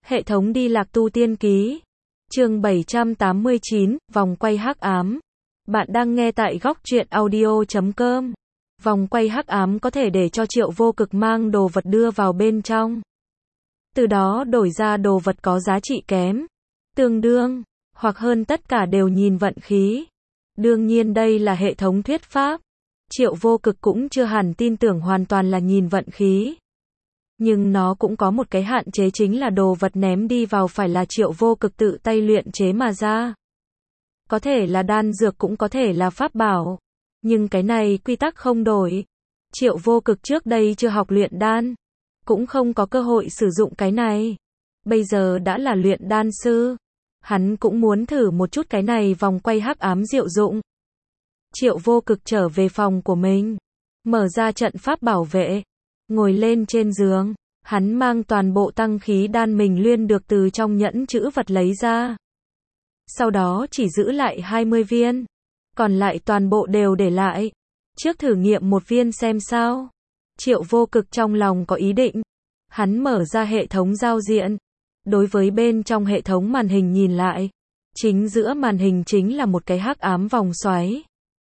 Hệ thống đi lạc tu tiên ký. Chương 789, vòng quay hắc ám. Bạn đang nghe tại góc truyện audio.com. Vòng quay hắc ám có thể để cho Triệu Vô Cực mang đồ vật đưa vào bên trong. Từ đó đổi ra đồ vật có giá trị kém, tương đương, hoặc hơn tất cả đều nhìn vận khí. Đương nhiên đây là hệ thống thuyết pháp. Triệu Vô Cực cũng chưa hẳn tin tưởng hoàn toàn là nhìn vận khí. Nhưng nó cũng có một cái hạn chế, chính là đồ vật ném đi vào phải là Triệu Vô Cực tự tay luyện chế mà ra. Có thể là đan dược, cũng có thể là pháp bảo. Nhưng cái này quy tắc không đổi. Triệu Vô Cực trước đây chưa học luyện đan, cũng không có cơ hội sử dụng cái này. Bây giờ đã là luyện đan sư, hắn cũng muốn thử một chút cái này vòng quay hắc ám diệu dụng. Triệu Vô Cực trở về phòng của mình, mở ra trận pháp bảo vệ, ngồi lên trên giường, hắn mang toàn bộ tăng khí đan mình luyện được từ trong nhẫn chữ vật lấy ra. Sau đó chỉ giữ lại 20 viên, còn lại toàn bộ đều để lại. Trước thử nghiệm một viên xem sao. Triệu Vô Cực trong lòng có ý định. Hắn mở ra hệ thống giao diện. Đối với bên trong hệ thống màn hình nhìn lại, chính giữa màn hình chính là một cái hắc ám vòng xoáy.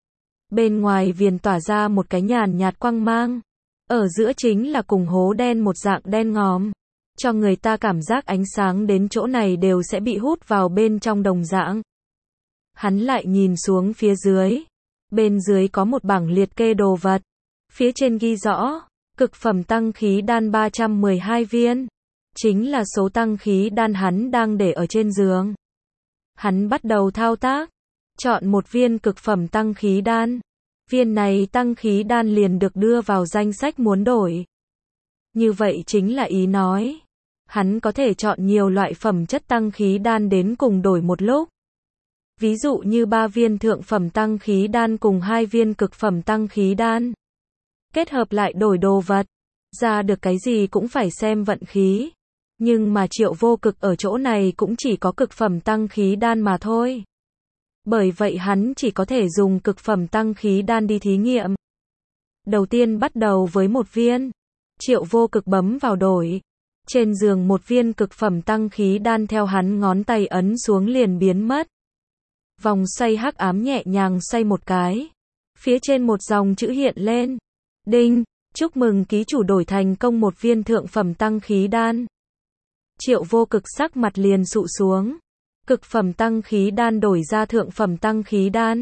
Bên ngoài viền tỏa ra một cái nhàn nhạt quang mang. Ở giữa chính là cùng hố đen một dạng đen ngòm, cho người ta cảm giác ánh sáng đến chỗ này đều sẽ bị hút vào bên trong đồng dạng. Hắn lại nhìn xuống phía dưới. Bên dưới có một bảng liệt kê đồ vật. Phía trên ghi rõ, cực phẩm tăng khí đan 312 viên. Chính là số tăng khí đan hắn đang để ở trên giường. Hắn bắt đầu thao tác. Chọn một viên cực phẩm tăng khí đan. Viên này tăng khí đan liền được đưa vào danh sách muốn đổi. Như vậy chính là ý nói, hắn có thể chọn nhiều loại phẩm chất tăng khí đan đến cùng đổi một lúc. Ví dụ như 3 viên thượng phẩm tăng khí đan cùng 2 viên cực phẩm tăng khí đan. Kết hợp lại đổi đồ vật, ra được cái gì cũng phải xem vận khí. Nhưng mà Triệu Vô Cực ở chỗ này cũng chỉ có cực phẩm tăng khí đan mà thôi. Bởi vậy hắn chỉ có thể dùng cực phẩm tăng khí đan đi thí nghiệm. Đầu tiên bắt đầu với một viên. Triệu Vô Cực bấm vào đổi. Trên giường một viên cực phẩm tăng khí đan theo hắn ngón tay ấn xuống liền biến mất. Vòng xoay hắc ám nhẹ nhàng xoay một cái. Phía trên một dòng chữ hiện lên. Đinh, chúc mừng ký chủ đổi thành công một viên thượng phẩm tăng khí đan. Triệu Vô Cực sắc mặt liền sụ xuống. Cực phẩm tăng khí đan đổi ra thượng phẩm tăng khí đan.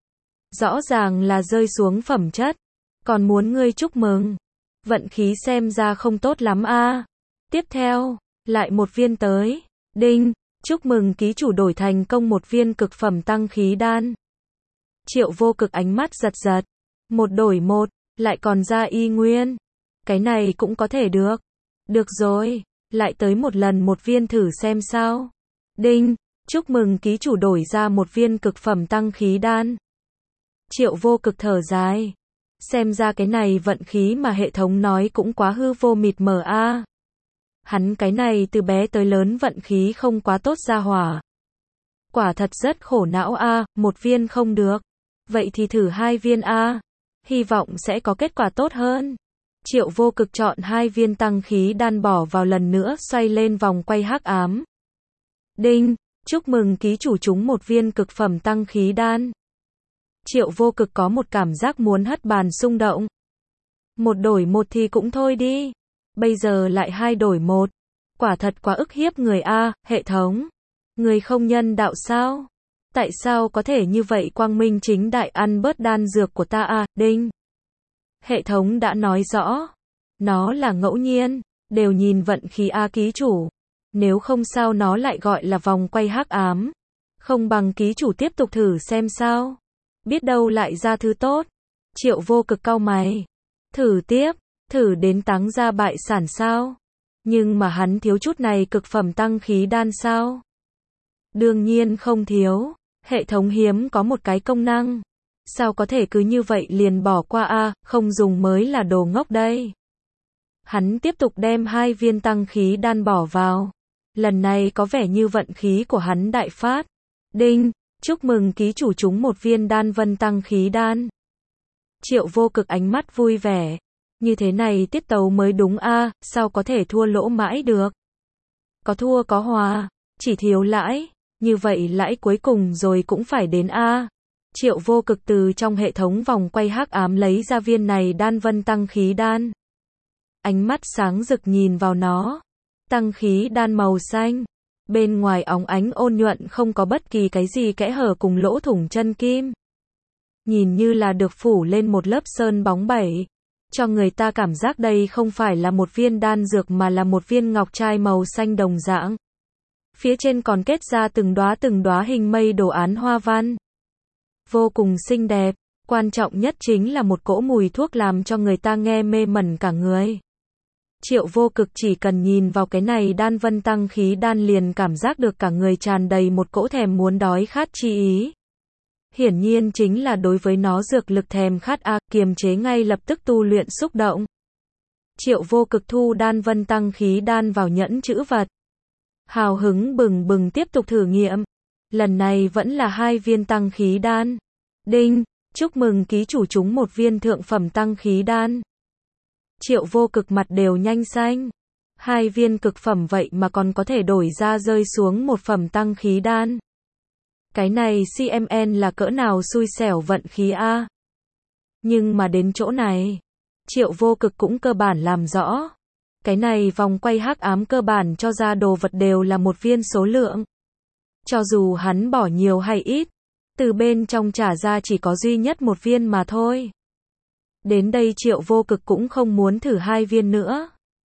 Rõ ràng là rơi xuống phẩm chất. Còn muốn ngươi chúc mừng. Vận khí xem ra không tốt lắm a. Tiếp theo, lại một viên tới. Đinh, chúc mừng ký chủ đổi thành công một viên cực phẩm tăng khí đan. Triệu Vô Cực ánh mắt giật giật. Một đổi một, lại còn ra y nguyên. Cái này cũng có thể được. Được rồi, lại tới một lần một viên thử xem sao. Đinh, chúc mừng ký chủ đổi ra một viên cực phẩm tăng khí đan. Triệu Vô Cực thở dài. Xem ra cái này vận khí mà hệ thống nói cũng quá hư vô mịt mờ a. Hắn cái này từ bé tới lớn vận khí không quá tốt ra hỏa. Quả thật rất khổ não a, một viên không được. Vậy thì thử 2 viên a. Hy vọng sẽ có kết quả tốt hơn. Triệu Vô Cực chọn 2 viên tăng khí đan bỏ vào lần nữa xoay lên vòng quay hắc ám. Đinh, chúc mừng ký chủ trúng một viên cực phẩm tăng khí đan. Triệu Vô Cực có một cảm giác muốn hất bàn xung động. Một đổi một thì cũng thôi đi. Bây giờ lại 2 đổi 1. Quả thật quá ức hiếp người a, hệ thống. Người không nhân đạo sao? Tại sao có thể như vậy quang minh chính đại ăn bớt đan dược của ta a, đinh. Hệ thống đã nói rõ. Nó là ngẫu nhiên, đều nhìn vận khí a ký chủ. Nếu không sao nó lại gọi là vòng quay hắc ám. Không bằng ký chủ tiếp tục thử xem sao. Biết đâu lại ra thứ tốt. Triệu Vô Cực cau mày. Thử tiếp, thử đến táng ra bại sản sao? Nhưng mà hắn thiếu chút này cực phẩm tăng khí đan sao? Đương nhiên không thiếu. Hệ thống hiếm có một cái công năng. Sao có thể cứ như vậy liền bỏ qua a, không dùng mới là đồ ngốc đây. Hắn tiếp tục đem 2 viên tăng khí đan bỏ vào. Lần này có vẻ như vận khí của hắn đại phát. Đinh, chúc mừng ký chủ trúng một viên đan vân tăng khí đan. Triệu Vô Cực ánh mắt vui vẻ. Như thế này tiết tấu mới đúng a, sao có thể thua lỗ mãi được. Có thua có hòa, chỉ thiếu lãi, như vậy lãi cuối cùng rồi cũng phải đến a. Triệu Vô Cực từ trong hệ thống vòng quay hắc ám lấy ra viên này đan vân tăng khí đan. Ánh mắt sáng rực nhìn vào nó. Tăng khí đan màu xanh. Bên ngoài óng ánh ôn nhuận không có bất kỳ cái gì kẽ hở cùng lỗ thủng chân kim. Nhìn như là được phủ lên một lớp sơn bóng bẩy. Cho người ta cảm giác đây không phải là một viên đan dược mà là một viên ngọc trai màu xanh đồng dạng. Phía trên còn kết ra từng đóa hình mây đồ án hoa văn. Vô cùng xinh đẹp, quan trọng nhất chính là một cỗ mùi thuốc làm cho người ta nghe mê mẩn cả người. Triệu Vô Cực chỉ cần nhìn vào cái này đan vân tăng khí đan liền cảm giác được cả người tràn đầy một cỗ thèm muốn đói khát chi ý. Hiển nhiên chính là đối với nó dược lực thèm khát kiềm chế ngay lập tức tu luyện xúc động. Triệu Vô Cực thu đan vân tăng khí đan vào nhẫn chữ vật. Hào hứng bừng bừng tiếp tục thử nghiệm. Lần này vẫn là 2 viên tăng khí đan. Đinh, chúc mừng ký chủ trúng một viên thượng phẩm tăng khí đan. Triệu Vô Cực mặt đều nhanh xanh. 2 viên cực phẩm vậy mà còn có thể đổi ra rơi xuống một phẩm tăng khí đan. Cái này CMN là cỡ nào xui xẻo vận khí a. Nhưng mà đến chỗ này, Triệu Vô Cực cũng cơ bản làm rõ. Cái này vòng quay hắc ám cơ bản cho ra đồ vật đều là một viên số lượng. Cho dù hắn bỏ nhiều hay ít, từ bên trong trả ra chỉ có duy nhất một viên mà thôi. Đến đây Triệu Vô Cực cũng không muốn thử 2 viên nữa.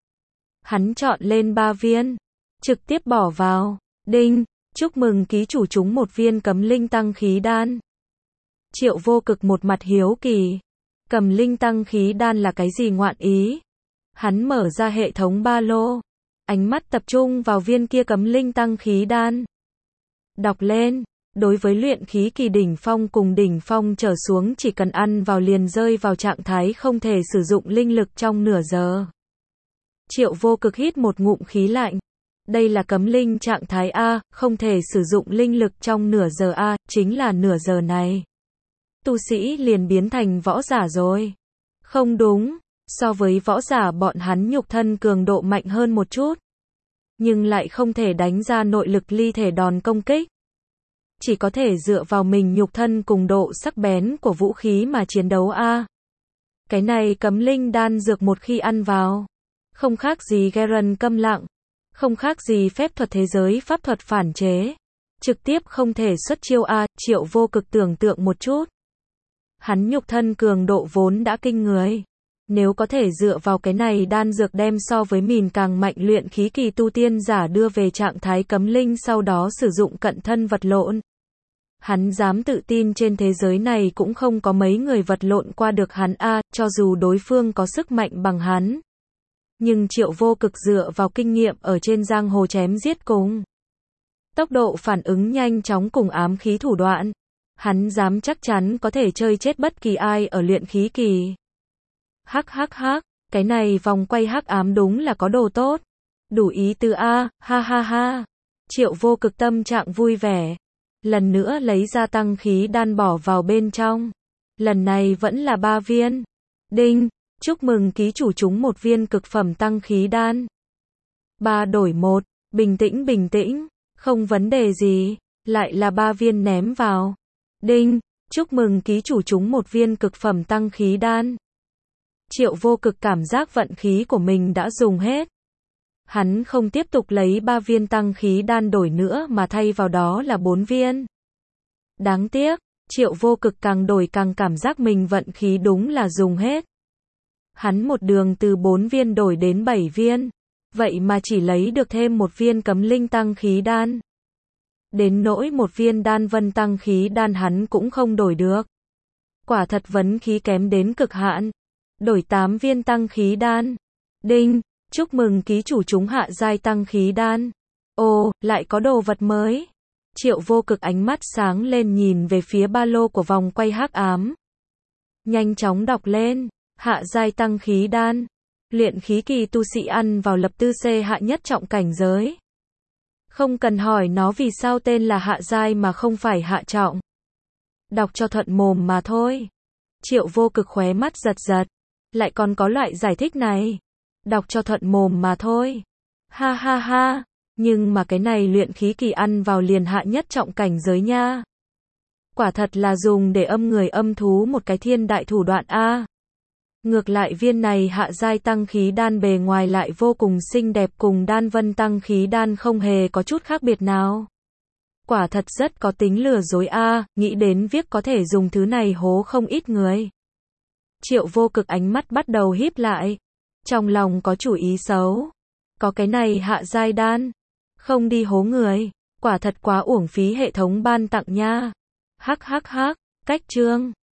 Hắn chọn lên 3 viên, trực tiếp bỏ vào. Đinh, chúc mừng ký chủ trúng một viên cấm linh tăng khí đan. Triệu Vô Cực một mặt hiếu kỳ. Cấm linh tăng khí đan là cái gì ngoạn ý? Hắn mở ra hệ thống ba lô, ánh mắt tập trung vào viên kia cấm linh tăng khí đan. Đọc lên, đối với luyện khí kỳ đỉnh phong cùng đỉnh phong trở xuống chỉ cần ăn vào liền rơi vào trạng thái không thể sử dụng linh lực trong nửa giờ. Triệu Vô Cực hít một ngụm khí lạnh. Đây là cấm linh trạng thái A, không thể sử dụng linh lực trong nửa giờ A, chính là nửa giờ này. Tu sĩ liền biến thành võ giả rồi. Không đúng, so với võ giả bọn hắn nhục thân cường độ mạnh hơn một chút. Nhưng lại không thể đánh ra nội lực ly thể đòn công kích. Chỉ có thể dựa vào mình nhục thân cùng độ sắc bén của vũ khí mà chiến đấu A. Cái này cấm linh đan dược một khi ăn vào. Không khác gì Garen câm lặng. Không khác gì phép thuật thế giới pháp thuật phản chế. Trực tiếp không thể xuất chiêu A. Triệu Vô Cực tưởng tượng một chút. Hắn nhục thân cường độ vốn đã kinh người. Nếu có thể dựa vào cái này đan dược đem so với mình càng mạnh luyện khí kỳ tu tiên giả đưa về trạng thái cấm linh sau đó sử dụng cận thân vật lộn. Hắn dám tự tin trên thế giới này cũng không có mấy người vật lộn qua được hắn A, cho dù đối phương có sức mạnh bằng hắn. Nhưng Triệu Vô Cực dựa vào kinh nghiệm ở trên giang hồ chém giết cùng. Tốc độ phản ứng nhanh chóng cùng ám khí thủ đoạn. Hắn dám chắc chắn có thể chơi chết bất kỳ ai ở luyện khí kỳ. Hắc, cái này vòng quay hắc ám đúng là có đồ tốt. Đủ ý tứ A, ha. Triệu Vô Cực tâm trạng vui vẻ. Lần nữa lấy ra tăng khí đan bỏ vào bên trong. Lần này vẫn là 3 viên. Đinh, chúc mừng ký chủ trúng một viên cực phẩm tăng khí đan. 3 đổi 1, bình tĩnh, không vấn đề gì, lại là 3 viên ném vào. Đinh, chúc mừng ký chủ trúng một viên cực phẩm tăng khí đan. Triệu Vô Cực cảm giác vận khí của mình đã dùng hết. Hắn không tiếp tục lấy 3 viên tăng khí đan đổi nữa mà thay vào đó là 4 viên. Đáng tiếc, Triệu Vô Cực càng đổi càng cảm giác mình vận khí đúng là dùng hết. Hắn một đường từ 4 viên đổi đến 7 viên. Vậy mà chỉ lấy được thêm một viên cấm linh tăng khí đan. Đến nỗi một viên đan vân tăng khí đan hắn cũng không đổi được. Quả thật vấn khí kém đến cực hạn. Đổi 8 viên tăng khí đan. Đinh, chúc mừng ký chủ trúng hạ giai tăng khí đan. Ồ, lại có đồ vật mới. Triệu Vô Cực ánh mắt sáng lên nhìn về phía ba lô của vòng quay hắc ám. Nhanh chóng đọc lên, hạ giai tăng khí đan. Luyện khí kỳ tu sĩ ăn vào lập tư C hạ nhất trọng cảnh giới. Không cần hỏi nó vì sao tên là hạ giai mà không phải hạ trọng. Đọc cho thuận mồm mà thôi. Triệu Vô Cực khóe mắt giật. Lại còn có loại giải thích này. Đọc cho thuận mồm mà thôi. Ha. Nhưng mà cái này luyện khí kỳ ăn vào liền hạ nhất trọng cảnh giới nha. Quả thật là dùng để âm người âm thú một cái thiên đại thủ đoạn a. Ngược lại viên này hạ giai tăng khí đan bề ngoài lại vô cùng xinh đẹp, cùng đan vân tăng khí đan không hề có chút khác biệt nào. Quả thật rất có tính lừa dối a, nghĩ đến việc có thể dùng thứ này hố không ít người. Triệu Vô Cực ánh mắt bắt đầu híp lại. Trong lòng có chủ ý xấu. Có cái này hạ giai đan. Không đi hố người. Quả thật quá uổng phí hệ thống ban tặng nha. Hắc hắc hắc, cách chương.